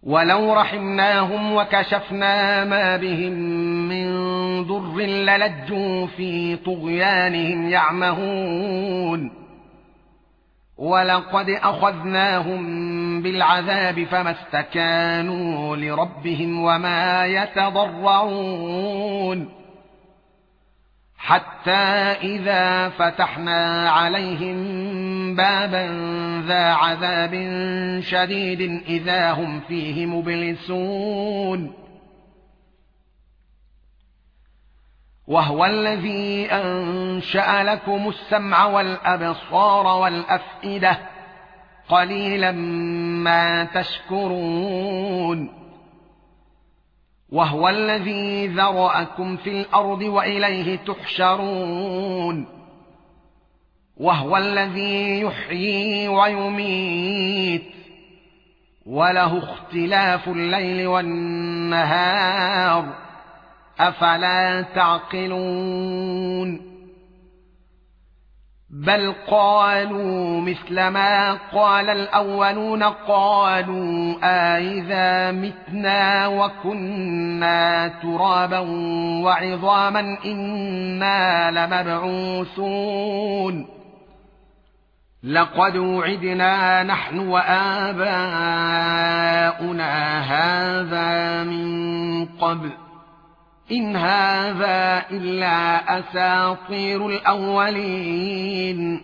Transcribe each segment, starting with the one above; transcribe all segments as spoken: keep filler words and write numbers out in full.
ولو رحمناهم وكشفنا ما بهم من ضر للجوا في طغيانهم يعمهون ولقد أخذناهم بالعذاب فما استكانوا لربهم وما يتضرعون حتى إذا فتحنا عليهم بابا ذا عذاب شديد إذا هم فيه مبلسون وهو الذي أنشأ لكم السمع والأبصار والأفئدة قليلا ما تشكرون وهو الذي ذرأكم في الأرض وإليه تحشرون وهو الذي يحيي ويميت وله اختلاف الليل والنهار أفلا تعقلون بل قالوا مثل ما قال الأولون قالوا أإذا متنا وكنا ترابا وعظاما إنا لمبعوثون لقد وعدنا نحن وآباؤنا هذا من قبل إن هذا إلا أساطير الأولين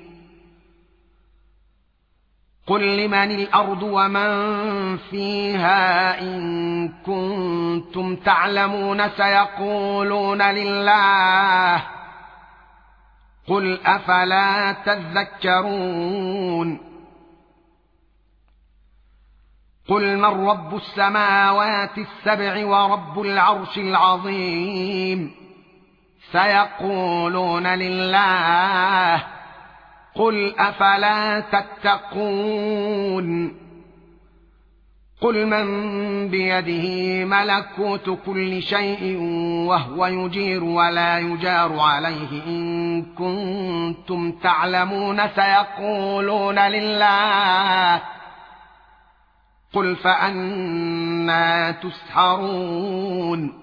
قل لمن الأرض ومن فيها إن كنتم تعلمون سيقولون لله قل أفلا تذكرون قل من رب السماوات السبع ورب العرش العظيم سيقولون لله قل أفلا تتقون قل من بيده ملكوت كل شيء وهو يجير ولا يجار عليه إن كنتم تعلمون سيقولون لله قل فأنى تسحرون